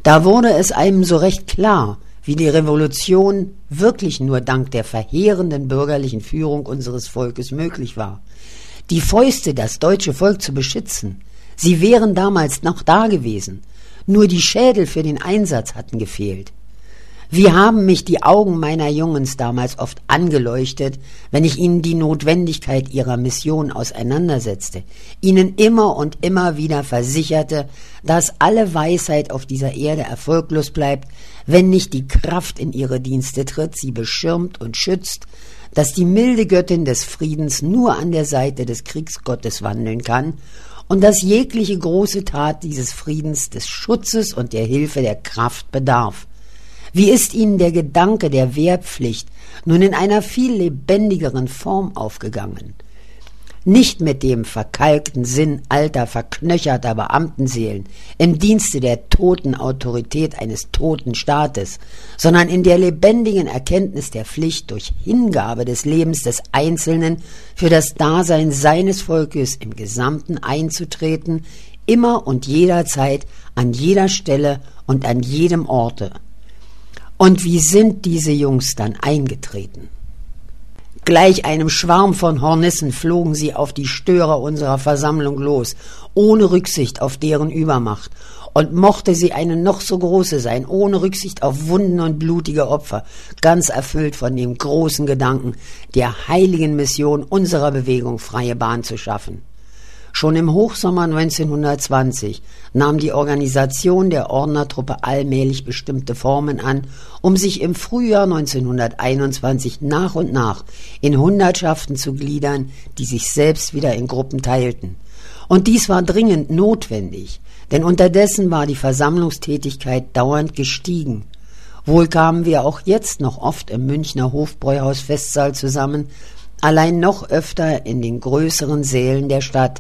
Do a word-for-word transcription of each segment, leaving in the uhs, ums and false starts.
Da wurde es einem so recht klar, wie die Revolution wirklich nur dank der verheerenden bürgerlichen Führung unseres Volkes möglich war. Die Fäuste, das deutsche Volk zu beschützen, sie wären damals noch da gewesen, nur die Schädel für den Einsatz hatten gefehlt. Wie haben mich die Augen meiner Jungens damals oft angeleuchtet, wenn ich ihnen die Notwendigkeit ihrer Mission auseinandersetzte, ihnen immer und immer wieder versicherte, dass alle Weisheit auf dieser Erde erfolglos bleibt, wenn nicht die Kraft in ihre Dienste tritt, sie beschirmt und schützt, dass die milde Göttin des Friedens nur an der Seite des Kriegsgottes wandeln kann und dass jegliche große Tat dieses Friedens des Schutzes und der Hilfe der Kraft bedarf. Wie ist Ihnen der Gedanke der Wehrpflicht nun in einer viel lebendigeren Form aufgegangen? Nicht mit dem verkalkten Sinn alter, verknöcherter Beamtenseelen im Dienste der toten Autorität eines toten Staates, sondern in der lebendigen Erkenntnis der Pflicht durch Hingabe des Lebens des Einzelnen für das Dasein seines Volkes im Gesamten einzutreten, immer und jederzeit, an jeder Stelle und an jedem Orte. Und wie sind diese Jungs dann eingetreten? Gleich einem Schwarm von Hornissen flogen sie auf die Störer unserer Versammlung los, ohne Rücksicht auf deren Übermacht. Und mochte sie eine noch so große sein, ohne Rücksicht auf Wunden und blutige Opfer, ganz erfüllt von dem großen Gedanken, der heiligen Mission unserer Bewegung freie Bahn zu schaffen. Schon im Hochsommer neunzehnhundertzwanzig nahm die Organisation der Ordnertruppe allmählich bestimmte Formen an, um sich im Frühjahr neunzehnhunderteinundzwanzig nach und nach in Hundertschaften zu gliedern, die sich selbst wieder in Gruppen teilten. Und dies war dringend notwendig, denn unterdessen war die Versammlungstätigkeit dauernd gestiegen. Wohl kamen wir auch jetzt noch oft im Münchner Hofbräuhaus-Festsaal zusammen, allein noch öfter in den größeren Sälen der Stadt.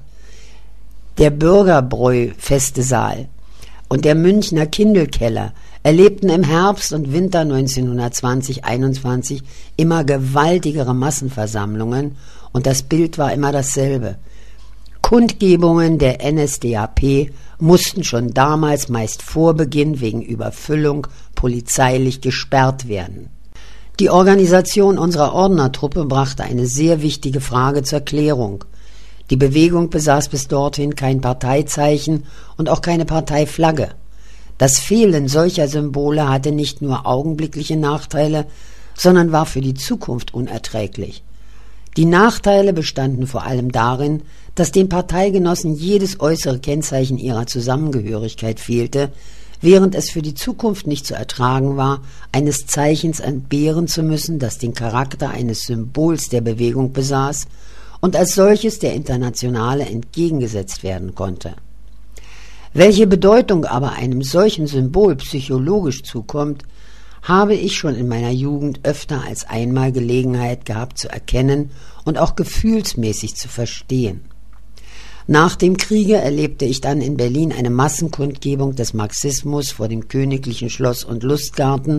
Der Bürgerbräu-Festesaal und der Münchner Kindelkeller erlebten im Herbst und Winter neunzehnhundertzwanzig einundzwanzig immer gewaltigere Massenversammlungen und das Bild war immer dasselbe. Kundgebungen der N S D A P mussten schon damals meist vor Beginn wegen Überfüllung polizeilich gesperrt werden. Die Organisation unserer Ordnertruppe brachte eine sehr wichtige Frage zur Klärung. Die Bewegung besaß bis dorthin kein Parteizeichen und auch keine Parteiflagge. Das Fehlen solcher Symbole hatte nicht nur augenblickliche Nachteile, sondern war für die Zukunft unerträglich. Die Nachteile bestanden vor allem darin, dass den Parteigenossen jedes äußere Kennzeichen ihrer Zusammengehörigkeit fehlte, während es für die Zukunft nicht zu ertragen war, eines Zeichens entbehren zu müssen, das den Charakter eines Symbols der Bewegung besaß und als solches der Internationale entgegengesetzt werden konnte. Welche Bedeutung aber einem solchen Symbol psychologisch zukommt, habe ich schon in meiner Jugend öfter als einmal Gelegenheit gehabt zu erkennen und auch gefühlsmäßig zu verstehen. Nach dem Kriege erlebte ich dann in Berlin eine Massenkundgebung des Marxismus vor dem Königlichen Schloss und Lustgarten.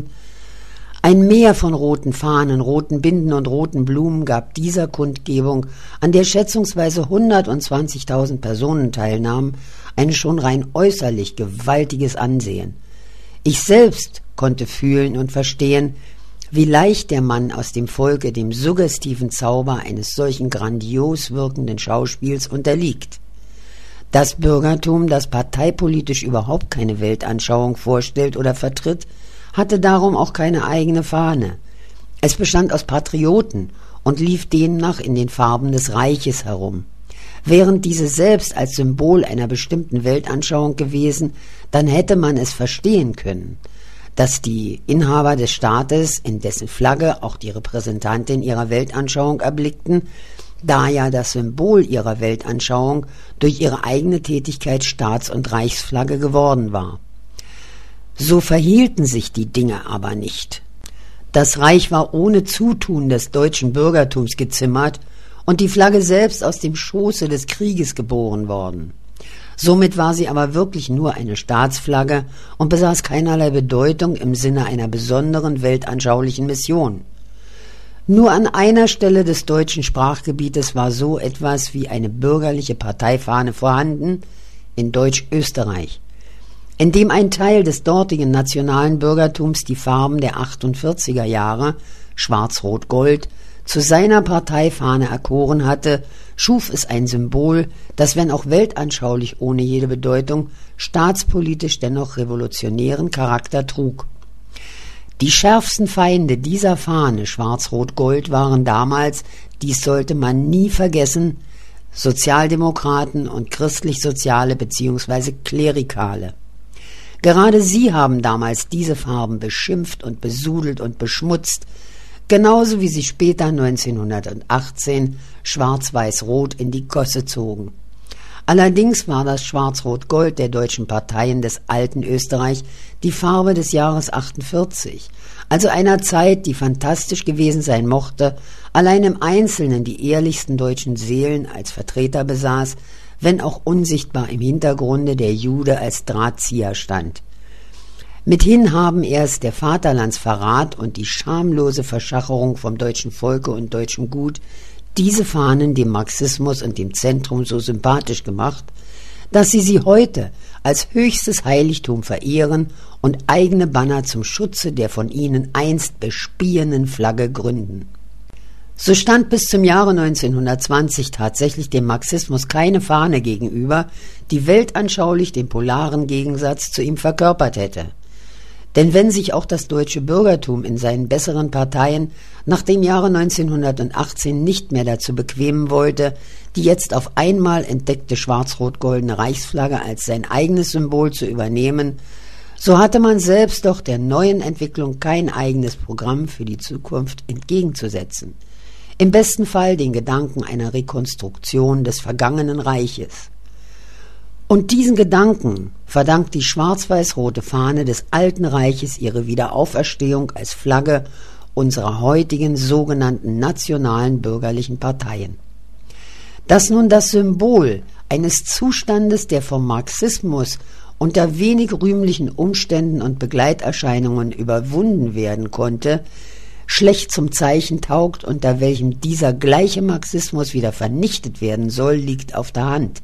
Ein Meer von roten Fahnen, roten Binden und roten Blumen gab dieser Kundgebung, an der schätzungsweise hundertzwanzigtausend Personen teilnahmen, ein schon rein äußerlich gewaltiges Ansehen. Ich selbst konnte fühlen und verstehen, wie leicht der Mann aus dem Volke dem suggestiven Zauber eines solchen grandios wirkenden Schauspiels unterliegt. Das Bürgertum, das parteipolitisch überhaupt keine Weltanschauung vorstellt oder vertritt, hatte darum auch keine eigene Fahne. Es bestand aus Patrioten und lief demnach in den Farben des Reiches herum. Während diese selbst als Symbol einer bestimmten Weltanschauung gewesen, dann hätte man es verstehen können, dass die Inhaber des Staates, in dessen Flagge auch die Repräsentantin ihrer Weltanschauung erblickten, da ja das Symbol ihrer Weltanschauung durch ihre eigene Tätigkeit Staats- und Reichsflagge geworden war. So verhielten sich die Dinge aber nicht. Das Reich war ohne Zutun des deutschen Bürgertums gezimmert und die Flagge selbst aus dem Schoße des Krieges geboren worden. Somit war sie aber wirklich nur eine Staatsflagge und besaß keinerlei Bedeutung im Sinne einer besonderen weltanschaulichen Mission. Nur an einer Stelle des deutschen Sprachgebietes war so etwas wie eine bürgerliche Parteifahne vorhanden, in Deutsch-Österreich. indem ein Teil des dortigen nationalen Bürgertums die Farben der achtundvierziger Jahre, Schwarz-Rot-Gold, zu seiner Parteifahne erkoren hatte, schuf es ein Symbol, das, wenn auch weltanschaulich ohne jede Bedeutung, staatspolitisch dennoch revolutionären Charakter trug. Die schärfsten Feinde dieser Fahne Schwarz-Rot-Gold waren damals, dies sollte man nie vergessen, Sozialdemokraten und christlich-soziale bzw. Klerikale. Gerade sie haben damals diese Farben beschimpft und besudelt und beschmutzt, genauso wie sie später neunzehnhundertachtzehn Schwarz-Weiß-Rot in die Gosse zogen. Allerdings war das Schwarz-Rot-Gold der deutschen Parteien des alten Österreich die Farbe des Jahres achtundvierzig, also einer Zeit, die fantastisch gewesen sein mochte, allein im Einzelnen die ehrlichsten deutschen Seelen als Vertreter besaß, wenn auch unsichtbar im Hintergrunde der Jude als Drahtzieher stand. Mithin haben erst der Vaterlandsverrat und die schamlose Verschacherung vom deutschen Volke und deutschem Gut diese Fahnen dem Marxismus und dem Zentrum so sympathisch gemacht, dass sie sie heute als höchstes Heiligtum verehren und eigene Banner zum Schutze der von ihnen einst bespiehenden Flagge gründen. So stand bis zum Jahre neunzehnhundertzwanzig tatsächlich dem Marxismus keine Fahne gegenüber, die weltanschaulich den polaren Gegensatz zu ihm verkörpert hätte. Denn wenn sich auch das deutsche Bürgertum in seinen besseren Parteien nach dem Jahre neunzehnhundertachtzehn nicht mehr dazu bequemen wollte, die jetzt auf einmal entdeckte schwarz-rot-goldene Reichsflagge als sein eigenes Symbol zu übernehmen, so hatte man selbst doch der neuen Entwicklung kein eigenes Programm für die Zukunft entgegenzusetzen. Im besten Fall den Gedanken einer Rekonstruktion des vergangenen Reiches. Und diesen Gedanken verdankt die schwarz-weiß-rote Fahne des Alten Reiches ihre Wiederauferstehung als Flagge unserer heutigen sogenannten nationalen bürgerlichen Parteien. Dass nun das Symbol eines Zustandes, der vom Marxismus unter wenig rühmlichen Umständen und Begleiterscheinungen überwunden werden konnte, schlecht zum Zeichen taugt, unter welchem dieser gleiche Marxismus wieder vernichtet werden soll, liegt auf der Hand.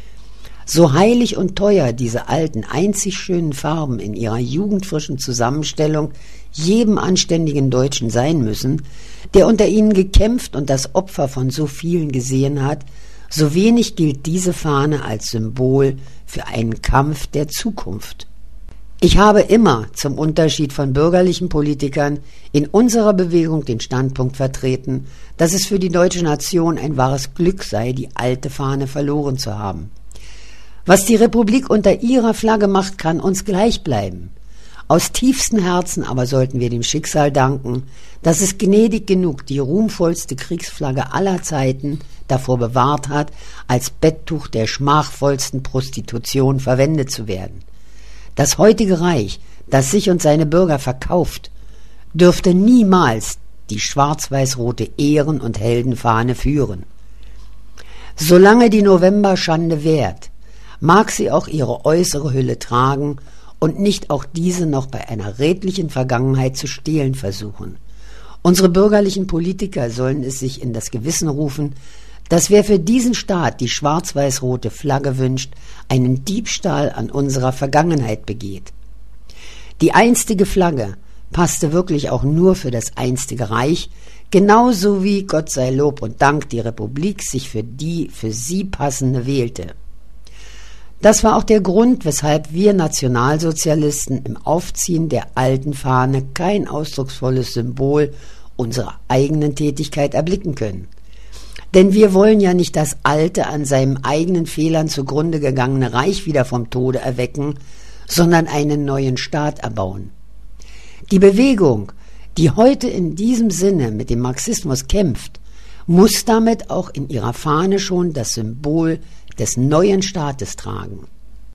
So heilig und teuer diese alten, einzig schönen Farben in ihrer jugendfrischen Zusammenstellung jedem anständigen Deutschen sein müssen, der unter ihnen gekämpft und das Opfer von so vielen gesehen hat, so wenig gilt diese Fahne als Symbol für einen Kampf der Zukunft. Ich habe immer, zum Unterschied von bürgerlichen Politikern, in unserer Bewegung den Standpunkt vertreten, dass es für die deutsche Nation ein wahres Glück sei, die alte Fahne verloren zu haben. Was die Republik unter ihrer Flagge macht, kann uns gleich bleiben. Aus tiefstem Herzen aber sollten wir dem Schicksal danken, dass es gnädig genug die ruhmvollste Kriegsflagge aller Zeiten davor bewahrt hat, als Betttuch der schmachvollsten Prostitution verwendet zu werden. Das heutige Reich, das sich und seine Bürger verkauft, dürfte niemals die schwarz-weiß-rote Ehren- und Heldenfahne führen. Solange die Novemberschande währt, mag sie auch ihre äußere Hülle tragen und nicht auch diese noch bei einer redlichen Vergangenheit zu stehlen versuchen. Unsere bürgerlichen Politiker sollen es sich in das Gewissen rufen, dass wer für diesen Staat die schwarz-weiß-rote Flagge wünscht, einen Diebstahl an unserer Vergangenheit begeht. Die einstige Flagge passte wirklich auch nur für das einstige Reich, genauso wie, Gott sei Lob und Dank, die Republik sich für die für sie passende wählte. Das war auch der Grund, weshalb wir Nationalsozialisten im Aufziehen der alten Fahne kein ausdrucksvolles Symbol unserer eigenen Tätigkeit erblicken können. Denn wir wollen ja nicht das alte, an seinen eigenen Fehlern zugrunde gegangene Reich wieder vom Tode erwecken, sondern einen neuen Staat erbauen. Die Bewegung, die heute in diesem Sinne mit dem Marxismus kämpft, muss damit auch in ihrer Fahne schon das Symbol des neuen Staates tragen.